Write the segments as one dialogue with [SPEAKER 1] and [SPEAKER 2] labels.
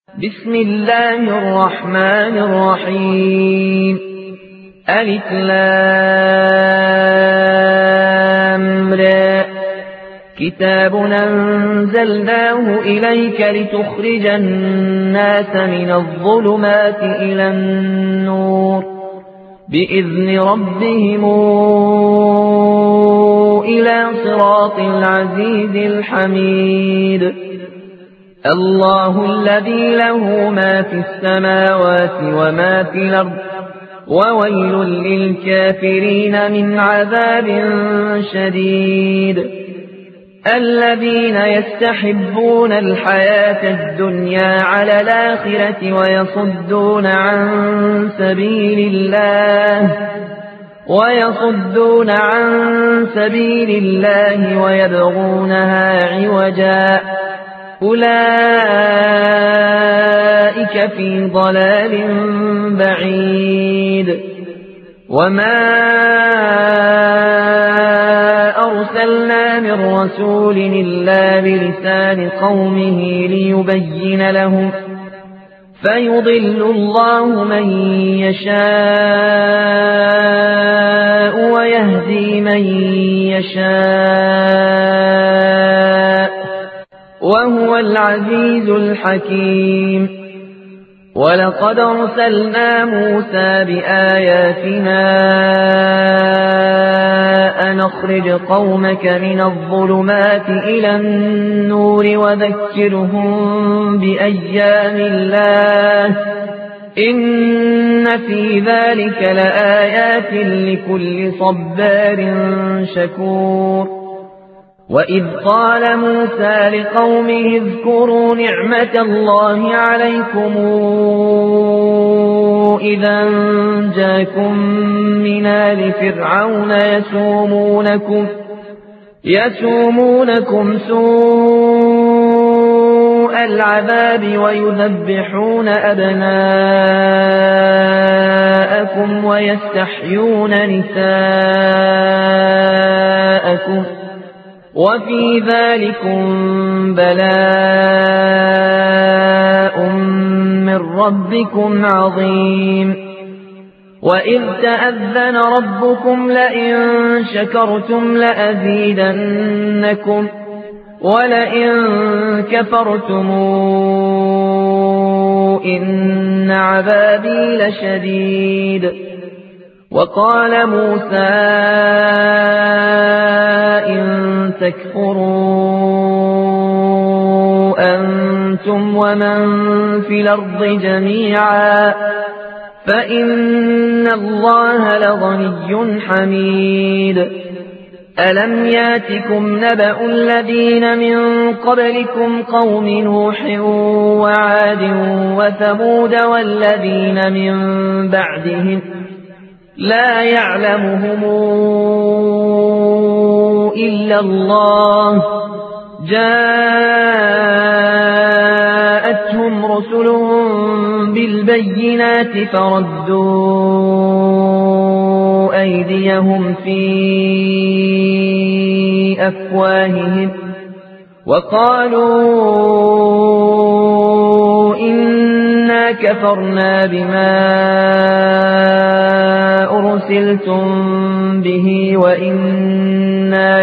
[SPEAKER 1] بسم الله الرحمن الرحيم. ألف لام را. كتاب أنزلناه إليك لتخرج الناس من الظلمات إلى النور بإذن ربهم إلى صراط العزيز الحميد. الله الذي له ما في السماوات وما في الأرض وويل للكافرين من عذاب شديد. الذين يستحبون الحياة الدنيا على الآخرة ويصدون عن سبيل الله ويبغونها عوجا أولئك في ضلال بعيد. وما أرسلنا من رسول إلا بلسان قومه ليبين لهم فيضل الله من يشاء ويهدي من يشاء وهو العزيز الحكيم. ولقد أرسلنا موسى بآياتنا أن أخرج قومك من الظلمات إلى النور وذكرهم بأيام الله إن في ذلك لآيات لكل صبار شكور. وإذ قال موسى لقومه اذكروا نعمة الله عليكم إذا جاءكم من آل فرعون يسومونكم سوء العذاب ويذبحون أبناءكم ويستحيون نساءكم وفي ذلكم بلاء من ربكم عظيم. وإذ تأذن ربكم لئن شكرتم لأزيدنكم ولئن كفرتم إن عذابي لشديد. وقال موسى إن تكفروا أنتم ومن في الأرض جميعا فإن الله لغني حميد. ألم ياتكم نبأ الذين من قبلكم قوم نوح وعاد وثمود والذين من بعدهم لا يعلمهم إلا الله جاءتهم رسلهم بالبينات فردوا أيديهم في أفواههم وقالوا إنا كفرنا بما أرسلتم به وإنا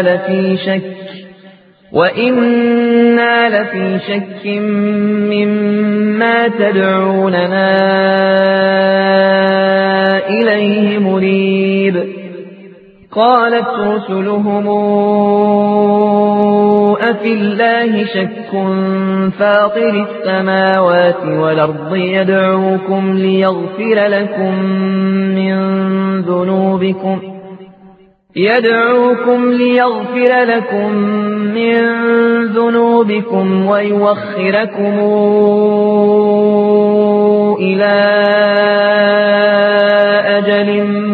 [SPEAKER 1] لفي شك مما تدعوننا إليه مريب. قالت رسلهم أفي الله شك فاطر السماوات والأرض يدعوكم ليغفر لكم من ذنوبكم ويوخركم إلى أجل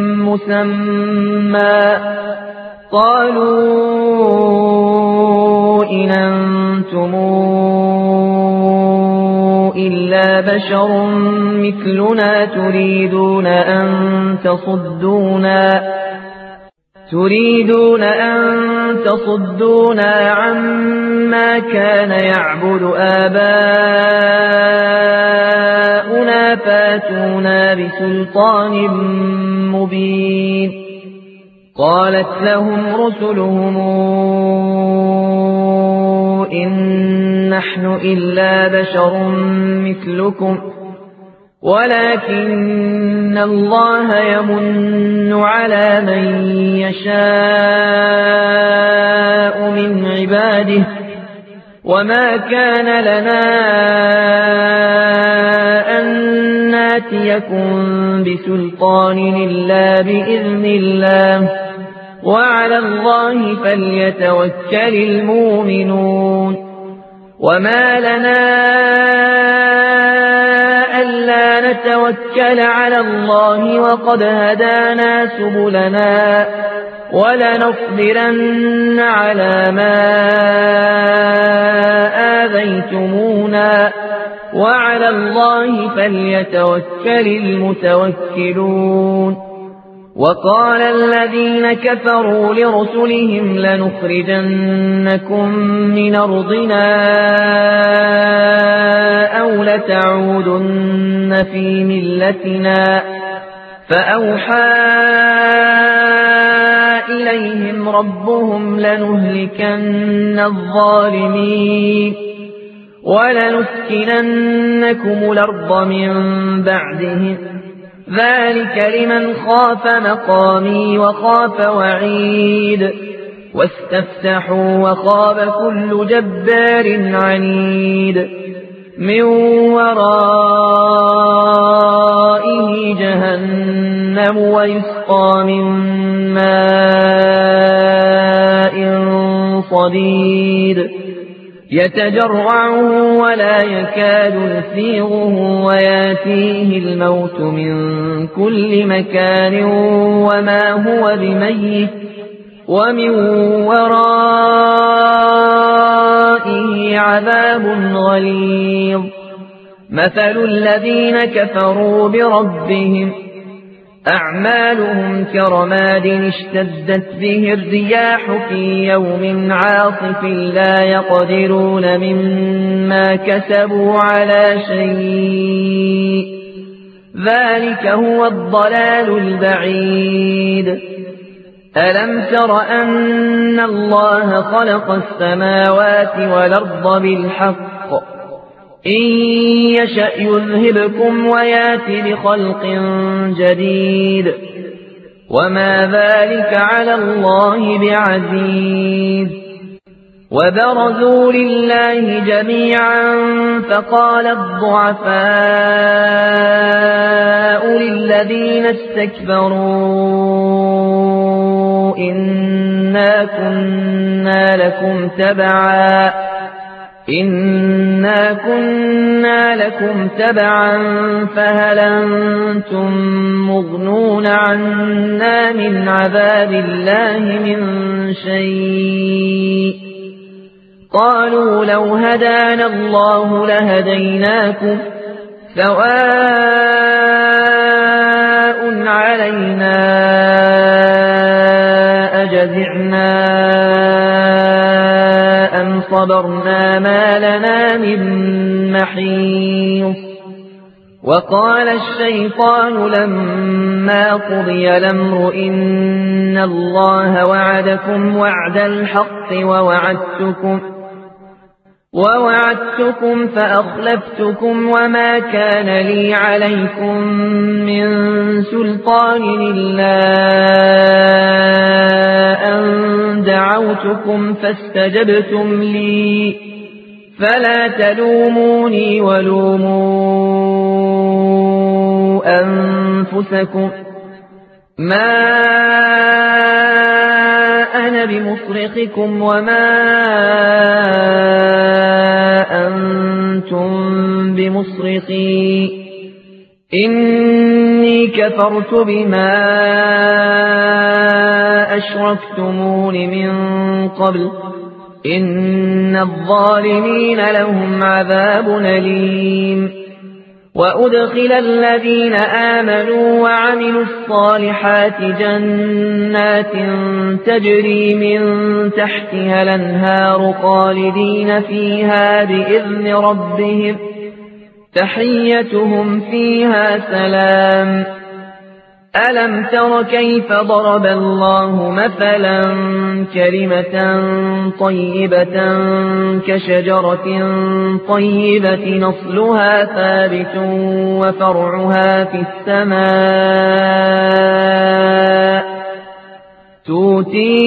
[SPEAKER 1] مسمى قالوا إن أنتم إلا بشر مثلنا تريدون أن تصدونا عما كان يعبد آباؤنا بسلطان مبين. قالت لهم رسلهم إن نحن إلا بشر مثلكم ولكن الله يمن على من يشاء من عباده وما كان لنا أن ناتيكم بسلطان إلا بإذن الله وعلى الله فليتوكل المؤمنون. وما لنا ألا نتوكل على الله وقد هدانا سبلنا ولنصبرن على ما آذيتمونا وعلى الله فليتوكل المتوكلون. وقال الذين كفروا لرسلهم لنخرجنكم من أرضنا أو لتعودن في ملتنا فأوحى إليهم ربهم لنهلكن الظالمين ولنسكننكم الأرض من بعدهم ذلك لمن خاف مقامي وخاف وعيد. واستفتحوا وخاب كل جبار عنيد من ورائه جهنم ويسقى من ماء صديد يتجرعه ولا يكاد يسيغه وياتيه الموت من كل مكان وما هو بميت ومن ورائه عذاب غليظ. مثل الذين كفروا بربهم أعمالهم كرماد اشتدت به الرياح في يوم عاصف لا يقدرون مما كسبوا على شيء ذلك هو الضلال البعيد. ألم تر أن الله خلق السماوات والأرض بالحق إن يشأ يذهبكم ويات بخلق جديد وما ذلك على الله بعزيز. وبرزوا لله جميعا فقال الضعفاء للذين استكبروا إنا كنا لكم تبعا فهل أنتم مغنون عنا من عذاب الله من شيء. قالوا لو هدانا الله لهديناكم سواء علينا أجزعنا أم صبرنا ما لنا من محيص. وقال الشيطان لما قضي الأمر إن الله وعدكم وعد الحق ووعدتكم فأخلفتكم وما كان لي عليكم من سلطان إلا أن دعوتكم فاستجبتم لي فلا تلوموني ولوموا أنفسكم ما أنا بمصرخكم وما أنتم بمصرخي إني كفرت بما أشركتمون من قبل إن الظالمين لهم عذاب أليم. وأدخل الذين آمنوا وعملوا الصالحات جنات تجري من تحتها الأنهار خالدين فيها بإذن ربهم تحيتهم فيها سلام. ألم تر كيف ضرب الله مثلا كلمة طيبة كشجرة طيبة نصلها ثابت وفرعها في السماء تؤتي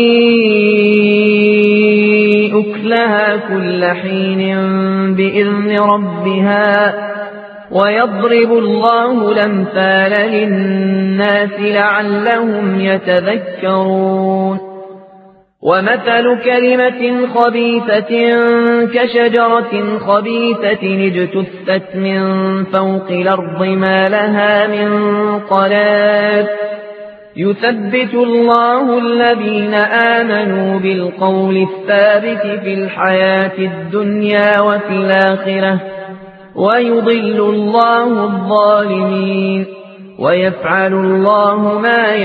[SPEAKER 1] أكلها كل حين بإذن ربها ويضرب الله الأمثال للناس لعلهم يتذكرون. ومثل كلمة خبيثة كشجرة خبيثة اجتثت من فوق الأرض ما لها من قرار يثبت الله الذين آمنوا بالقول الثابت في الحياة الدنيا وفي الآخرة ويضل الله الظالمين ويفعل الله ما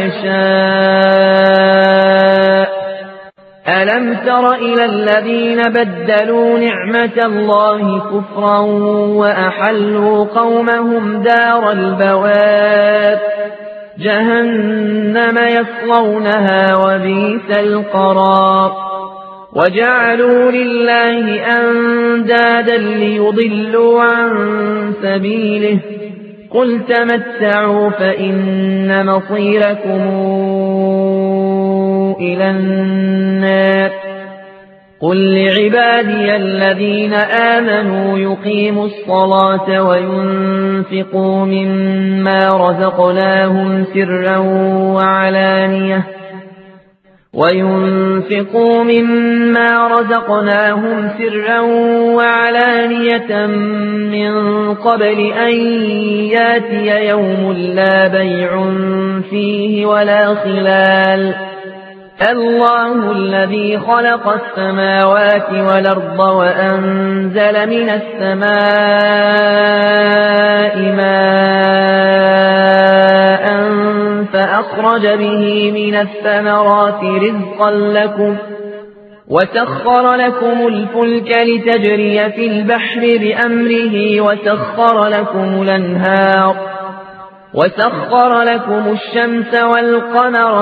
[SPEAKER 1] يشاء. ألم تر إلى الذين بدلوا نعمة الله كفرا وأحلوا قومهم دار البوار جهنم يصلونها وبئس القرار. وجعلوا لله أندادا ليضلوا عن سبيله قل تمتعوا فإن مصيركم إلى النار. قل لعبادي الذين آمنوا يقيموا الصلاة وينفقوا مما رزقناهم سرا وعلانية من قبل أن ياتي يوم لا بيع فيه ولا خلال. الله الذي خلق السماوات والأرض وأنزل من السماء ماء فأخرج به من الثمرات رزقا لكم وسخر لكم الفلك لتجري في البحر بأمره وسخر لكم الأنهار وسخر لكم الشمس والقمر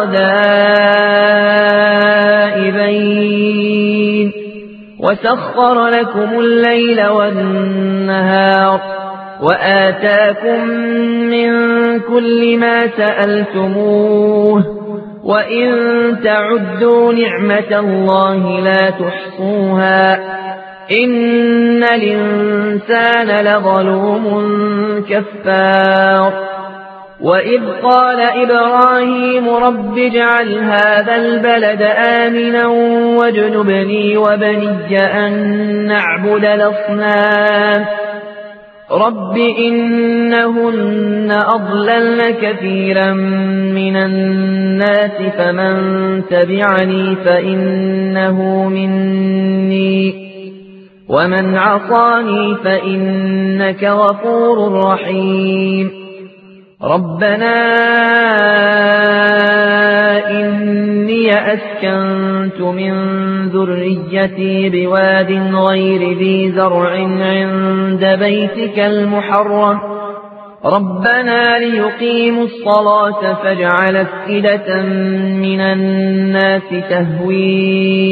[SPEAKER 1] دائبين وسخر لكم الليل والنهار وآتاكم من كل ما سألتموه وإن تعدوا نعمة الله لا تحصوها إن الإنسان لظلوم كفار. وإذ قال إبراهيم رب اجعل هذا البلد آمنا واجنبني وبني أن نعبد الأصنام رب إنهن أضللن كثيرا من الناس فمن تبعني فإنه مني ومن عصاني فإنك غفور رحيم. ربنا إني أسكنت من ذريتي بواد غير ذي زرع عند بيتك المحرم ربنا ليقيموا الصلاة فاجعل أفئدة من الناس تهوي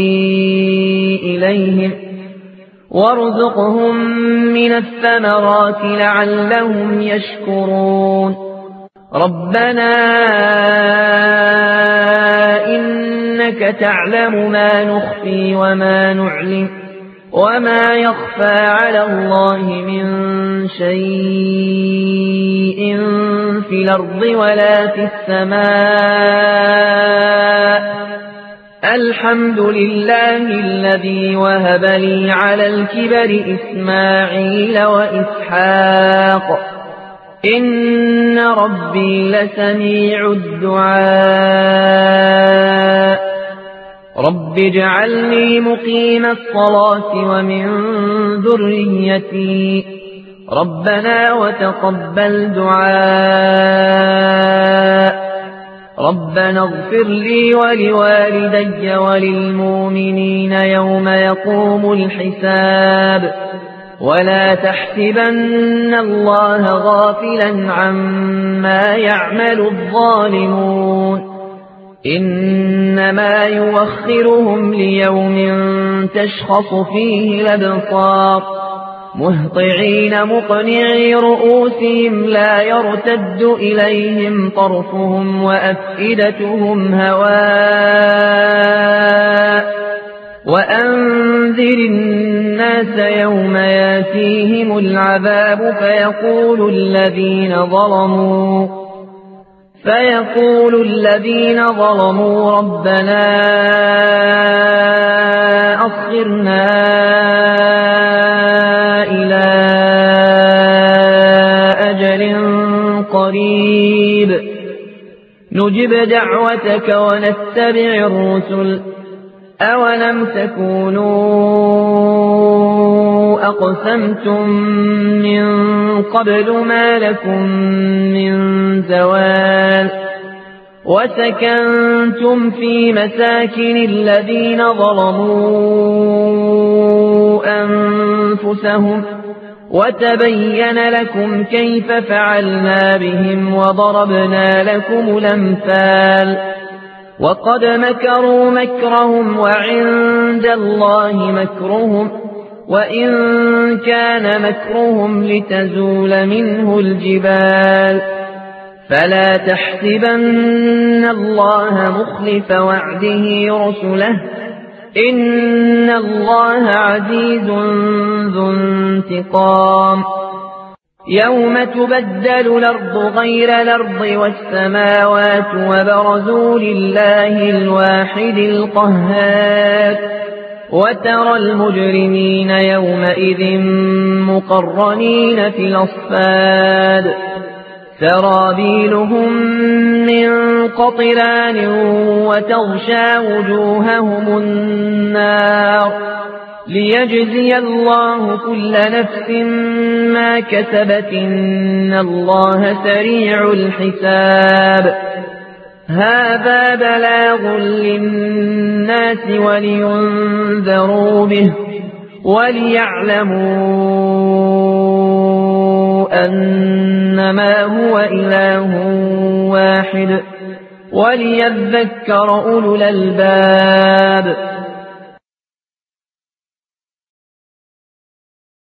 [SPEAKER 1] إليهم وارزقهم من الثمرات لعلهم يشكرون. ربنا إنك تعلم ما نخفي وما نعلن وما يخفى على الله من شيء في الأرض ولا في السماء. الحمد لله الذي وهب لي على الكبر إسماعيل وإسحاق إن ربي لسميع الدعاء. رب اجعلني مقيم الصلاة ومن ذريتي ربنا وتقبل دعاء. ربنا اغفر لي ولوالدي وللمؤمنين يوم يقوم الحساب. ولا تحسبن الله غافلا عما يعمل الظالمون إنما يوخرهم ليوم تشخص فيه الأبصار مهطعين مقنعي رؤوسهم لا يرتد إليهم طرفهم وأفئدتهم هواء وأنذر الناس يوم ياتيهم العذاب فيقول الذين ظلموا ربنا أخرنا إلى أجل قريب نجب دعوتك ونتبع الرسل أولم تكونوا أقسمتم من قبل ما لكم من زوال وسكنتم في مساكن الذين ظلموا أنفسهم وتبين لكم كيف فعلنا بهم وضربنا لكم الأمثال وقد مكروا مكرهم وعند الله مكرهم وإن كان مكرهم لتزول منه الجبال فلا تحسبن الله مخلف وعده رسله إن الله عزيز ذو انتقام يوم تبدل الأرض غير الأرض والسماوات وبرزوا لله الواحد القهار وترى المجرمين يومئذ مقرنين في الأصفاد سرابيلهم من قطران وتغشى وجوههم النار ليجزي الله كل نفس ما كسبت إن الله سريع الحساب هذا بلاغ للناس ولينذروا به وليعلموا أنما هو إله واحد وليذكر أولو الألباب